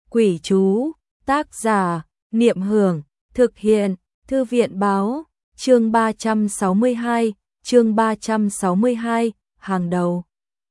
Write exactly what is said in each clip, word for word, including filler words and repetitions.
Quỷ chú, tác giả, Niệm Hưởng, thực hiện, Thư viện báo, chương ba trăm sáu mươi hai, chương ba trăm sáu mươi hai, hàng đầu.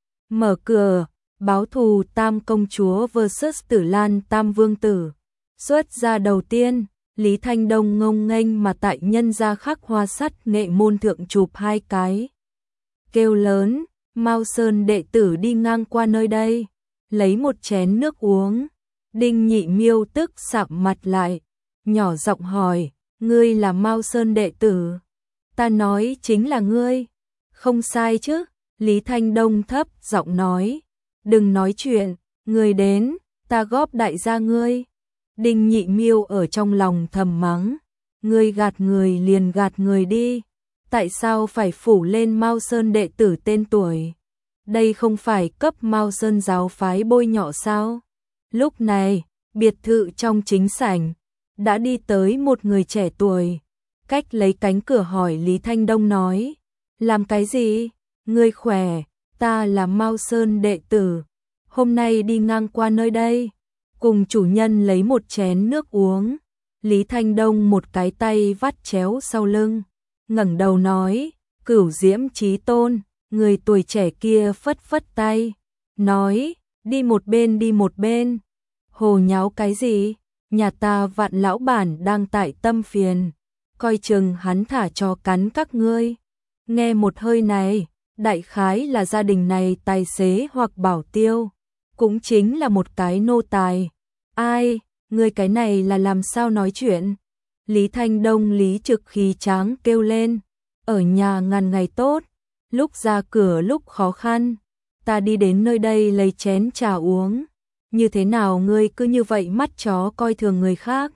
Mở cửa, báo thù Tam công chúa versus Tử Lan Tam vương tử. Xuất ra đầu tiên, Lý Thanh Đông ngông nghênh mà tại nhân gia khắc hoa sắt nghệ môn thượng chụp hai cái. Kêu lớn, Mao Sơn đệ tử đi ngang qua nơi đây, lấy một chén nước uống. Đinh Nhị Miêu tức sạm mặt lại, nhỏ giọng hỏi, ngươi là Mao Sơn đệ tử? Ta nói chính là ngươi. Không sai chứ? Lý Thanh Đông thấp giọng nói, đừng nói chuyện, ngươi đến, ta góp đại gia ngươi. Đinh Nhị Miêu ở trong lòng thầm mắng, ngươi gạt người liền gạt người đi, tại sao phải phủ lên Mao Sơn đệ tử tên tuổi? Đây không phải cấp Mao Sơn giáo phái bôi nhọ sao? Lúc này, biệt thự trong chính sảnh, đã đi tới một người trẻ tuổi, cách lấy cánh cửa hỏi Lý Thanh Đông nói, làm cái gì? Ngươi khỏe, ta là Mao Sơn đệ tử, hôm nay đi ngang qua nơi đây, cùng chủ nhân lấy một chén nước uống. Lý Thanh Đông một cái tay vắt chéo sau lưng, ngẩng đầu nói, Cửu Diễm Chí Tôn. Người tuổi trẻ kia phất phất tay, nói, đi một bên đi một bên. Hồ nháo cái gì? Nhà ta Vạn lão bản đang tại tâm phiền, coi chừng hắn thả cho cắn các ngươi. Nghe một hơi này, đại khái là gia đình này tài xế hoặc bảo tiêu, cũng chính là một cái nô tài. Ai, ngươi cái này là làm sao nói chuyện? Lý Thanh Đông lý trực khí tráng kêu lên, ở nhà ngàn ngày tốt, lúc ra cửa lúc khó khăn, ta đi đến nơi đây lấy chén trà uống. Như thế nào ngươi cứ như vậy mắt chó coi thường người khác?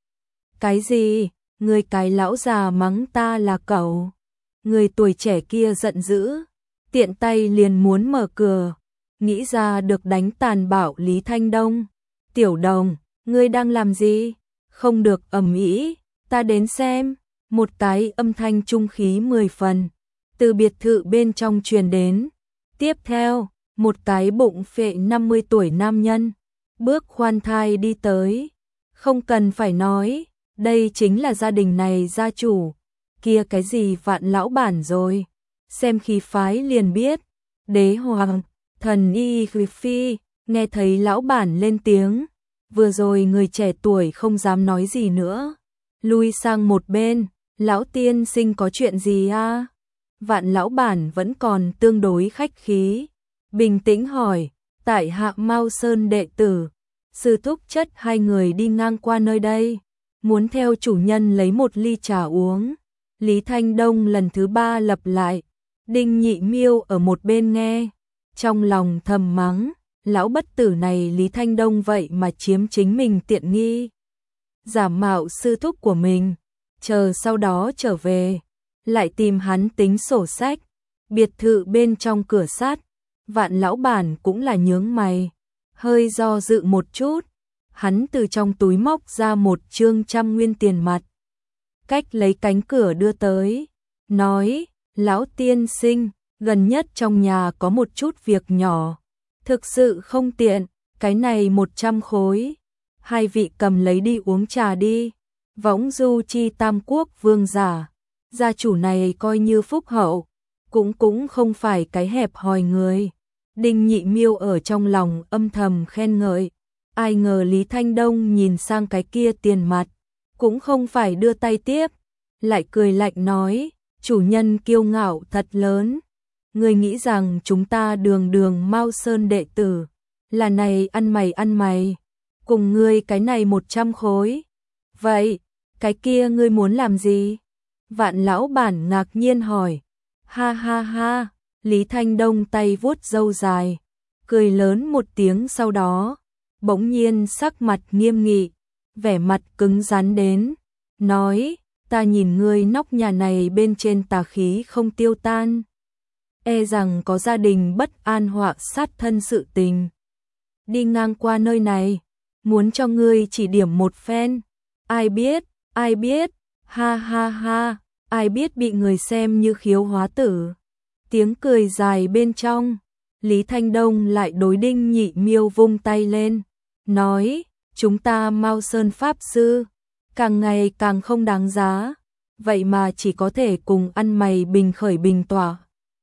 Cái gì? Ngươi cái lão già mắng ta là cẩu. Người tuổi trẻ kia giận dữ, tiện tay liền muốn mở cửa, nghĩ ra được đánh tàn bạo Lý Thanh Đông. Tiểu Đồng, ngươi đang làm gì? Không được ầm ĩ, ta đến xem. Một cái âm thanh trung khí mười phần từ biệt thự bên trong truyền đến. Tiếp theo, một cái bụng phệ năm mươi tuổi nam nhân bước khoan thai đi tới. Không cần phải nói, đây chính là gia đình này gia chủ. Kia cái gì Vạn lão bản rồi, xem khí phái liền biết. Đế hoàng, thần y phi, nghe thấy lão bản lên tiếng, vừa rồi người trẻ tuổi không dám nói gì nữa, lui sang một bên. Lão tiên sinh có chuyện gì à? Vạn lão bản vẫn còn tương đối khách khí, bình tĩnh hỏi, tại hạ Mao Sơn đệ tử, sư thúc chất hai người đi ngang qua nơi đây, muốn theo chủ nhân lấy một ly trà uống. Lý Thanh Đông lần thứ ba lặp lại. Đinh Nhị Miêu ở một bên nghe, trong lòng thầm mắng, lão bất tử này Lý Thanh Đông vậy mà chiếm chính mình tiện nghi, giả mạo sư thúc của mình, chờ sau đó trở về, lại tìm hắn tính sổ sách. Biệt thự bên trong cửa sắt, Vạn lão bản cũng là nhướng mày, hơi do dự một chút, hắn từ trong túi móc ra một trương trăm nguyên tiền mặt, cách lấy cánh cửa đưa tới, nói, lão tiên sinh, gần nhất trong nhà có một chút việc nhỏ, thực sự không tiện, cái này một trăm khối, hai vị cầm lấy đi uống trà đi. Võng du chi tam quốc vương giả, gia chủ này coi như phúc hậu, cũng cũng không phải cái hẹp hòi người. Đinh Nhị Miêu ở trong lòng âm thầm khen ngợi, ai ngờ Lý Thanh Đông nhìn sang cái kia tiền mặt, cũng không phải đưa tay tiếp, lại cười lạnh nói, chủ nhân kiêu ngạo thật lớn, người nghĩ rằng chúng ta đường đường Mao Sơn đệ tử, là này ăn mày ăn mày, cùng ngươi cái này một trăm khối. Vậy, cái kia ngươi muốn làm gì? Vạn lão bản ngạc nhiên hỏi. Ha ha ha, Lý Thanh Đông tay vuốt râu dài, cười lớn một tiếng, sau đó, bỗng nhiên sắc mặt nghiêm nghị, vẻ mặt cứng rắn đến, nói, ta nhìn ngươi nóc nhà này bên trên tà khí không tiêu tan, e rằng có gia đình bất an họa sát thân sự tình. Đi ngang qua nơi này, muốn cho ngươi chỉ điểm một phen, ai biết, ai biết, ha ha ha, ai biết bị người xem như khiếu hóa tử. Tiếng cười dài bên trong, Lý Thanh Đông lại đối Đinh Nhị Miêu vung tay lên, nói, chúng ta Mao Sơn Pháp Sư, càng ngày càng không đáng giá, vậy mà chỉ có thể cùng ăn mày bình khởi bình tỏa.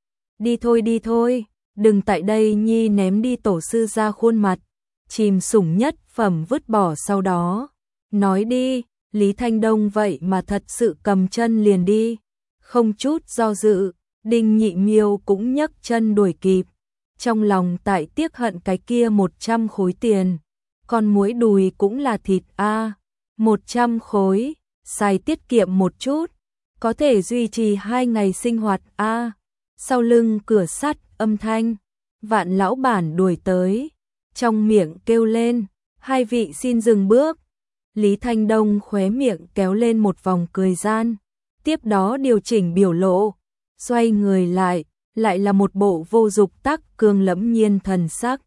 Đi thôi đi thôi, đừng tại đây nhi ném đi tổ sư ra khuôn mặt, chìm sủng nhất phẩm vứt bỏ sau đó. Nói đi, Lý Thanh Đông vậy mà thật sự cầm chân liền đi, không chút do dự, Đinh Nhị Miêu cũng nhấc chân đuổi kịp, trong lòng tại tiếc hận cái kia một trăm khối tiền, con muỗi đùi cũng là thịt a, một trăm khối, xài tiết kiệm một chút, có thể duy trì hai ngày sinh hoạt a. Sau lưng cửa sắt âm thanh, Vạn lão bản đuổi tới, trong miệng kêu lên, hai vị xin dừng bước. Lý Thanh Đông khóe miệng kéo lên một vòng cười gian, tiếp đó điều chỉnh biểu lộ, xoay người lại, lại là một bộ vô dục tắc cương lẫm nhiên thần sắc.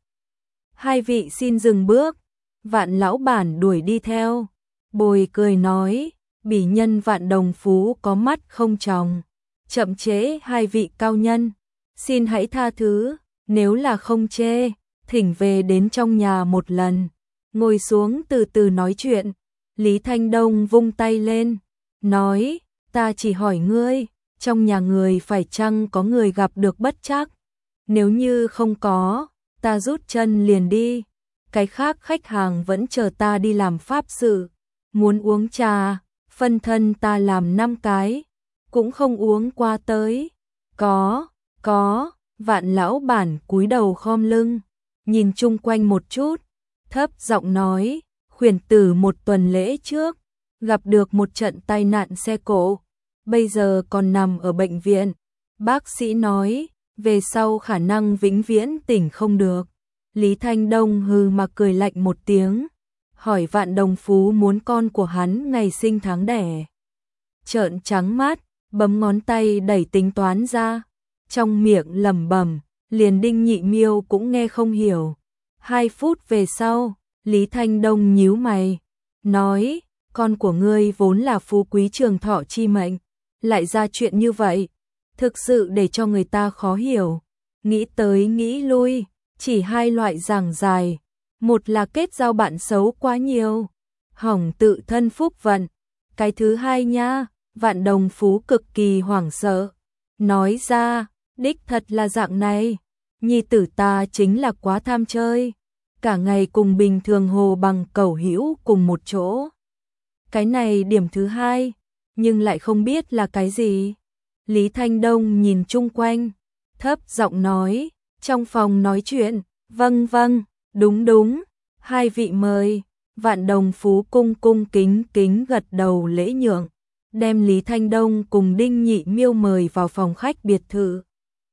Hai vị xin dừng bước, Vạn lão bản đuổi đi theo, bồi cười nói, bỉ nhân Vạn Đồng Phú có mắt không tròng, chậm chế hai vị cao nhân, xin hãy tha thứ, nếu là không chê, thỉnh về đến trong nhà một lần, ngồi xuống từ từ nói chuyện. Lý Thanh Đông vung tay lên, nói, ta chỉ hỏi ngươi, trong nhà người phải chăng có người gặp được bất trắc, nếu như không có, ta rút chân liền đi, cái khác khách hàng vẫn chờ ta đi làm pháp sự, muốn uống trà, phân thân ta làm năm cái, cũng không uống qua tới, có, có, Vạn lão bản cúi đầu khom lưng, nhìn chung quanh một chút, thấp giọng nói, khuyển tử một tuần lễ trước, gặp được một trận tai nạn xe cộ, bây giờ còn nằm ở bệnh viện, bác sĩ nói, về sau khả năng vĩnh viễn tỉnh không được. Lý Thanh Đông hừ mà cười lạnh một tiếng, hỏi Vạn Đồng Phú muốn con của hắn ngày sinh tháng đẻ. Trợn trắng mắt, bấm ngón tay đẩy tính toán ra, trong miệng lẩm bẩm, liền Đinh Nhị Miêu cũng nghe không hiểu. Hai phút về sau, Lý Thanh Đông nhíu mày, nói, con của ngươi vốn là phú quý trường thọ chi mệnh, lại ra chuyện như vậy, thực sự để cho người ta khó hiểu. Nghĩ tới nghĩ lui, chỉ hai loại giảng dài, một là kết giao bạn xấu quá nhiều, hỏng tự thân phúc vận, cái thứ hai nha, Vạn Đồng Phú cực kỳ hoảng sợ, nói ra, đích thật là dạng này, nhi tử ta chính là quá tham chơi, cả ngày cùng bình thường hồ bằng cẩu hữu cùng một chỗ. Cái này điểm thứ hai, nhưng lại không biết là cái gì. Lý Thanh Đông nhìn chung quanh, thấp giọng nói, trong phòng nói chuyện, vâng vâng, đúng đúng, hai vị mời. Vạn Đồng Phú cung cung kính kính gật đầu lễ nhượng, đem Lý Thanh Đông cùng Đinh Nhị Miêu mời vào phòng khách biệt thự.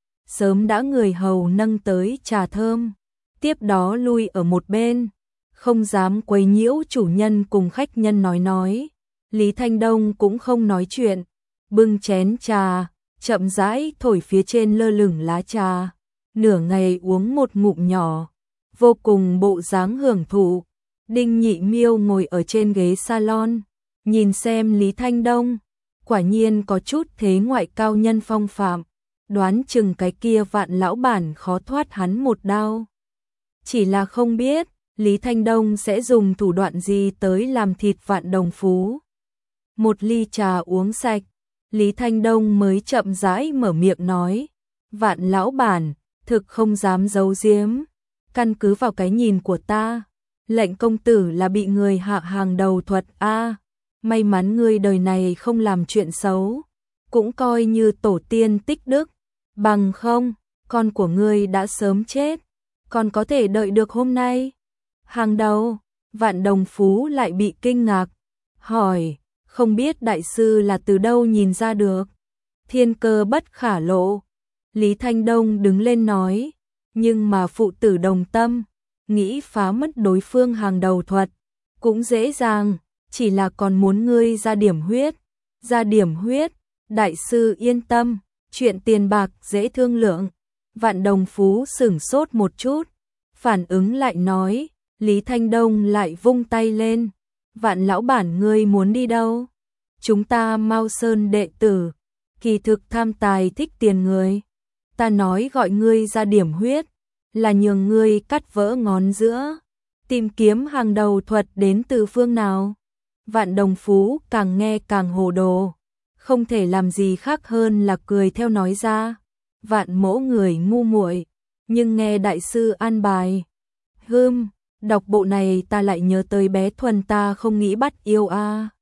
Sớm đã người hầu nâng tới trà thơm, tiếp đó lui ở một bên, không dám quấy nhiễu chủ nhân cùng khách nhân nói nói. Lý Thanh Đông cũng không nói chuyện, bưng chén trà, chậm rãi thổi phía trên lơ lửng lá trà, nửa ngày uống một ngụm nhỏ, vô cùng bộ dáng hưởng thụ. Đinh Nhị Miêu ngồi ở trên ghế salon, nhìn xem Lý Thanh Đông, quả nhiên có chút thế ngoại cao nhân phong phạm, đoán chừng cái kia Vạn lão bản khó thoát hắn một đao. Chỉ là không biết, Lý Thanh Đông sẽ dùng thủ đoạn gì tới làm thịt Vạn Đồng Phú. Một ly trà uống sạch, Lý Thanh Đông mới chậm rãi mở miệng nói, Vạn lão bản, thực không dám giấu giếm, căn cứ vào cái nhìn của ta, lệnh công tử là bị người hạ hàng đầu thuật a, may mắn ngươi đời này không làm chuyện xấu, cũng coi như tổ tiên tích đức, bằng không, con của ngươi đã sớm chết, còn có thể đợi được hôm nay. Hàng đầu, Vạn Đồng Phú lại bị kinh ngạc, hỏi, không biết đại sư là từ đâu nhìn ra được, thiên cơ bất khả lộ. Lý Thanh Đông đứng lên nói, nhưng mà phụ tử đồng tâm, nghĩ phá mất đối phương hàng đầu thuật, cũng dễ dàng, chỉ là còn muốn ngươi ra điểm huyết, ra điểm huyết, đại sư yên tâm, chuyện tiền bạc dễ thương lượng. Vạn Đồng Phú sửng sốt một chút, phản ứng lại nói, Lý Thanh Đông lại vung tay lên, Vạn lão bản ngươi muốn đi đâu? Chúng ta Mao Sơn đệ tử, kỳ thực tham tài thích tiền người, ta nói gọi ngươi ra điểm huyết, là nhường ngươi cắt vỡ ngón giữa, Tìm kiếm hàng đầu thuật đến từ phương nào? Vạn Đồng Phú càng nghe càng hồ đồ, không thể làm gì khác hơn là cười theo nói ra. Vạn Mỗ người ngu muội, nhưng nghe đại sư an bài. Hừm, đọc bộ này ta lại nhớ tới bé Thuần ta không nghĩ bắt yêu a.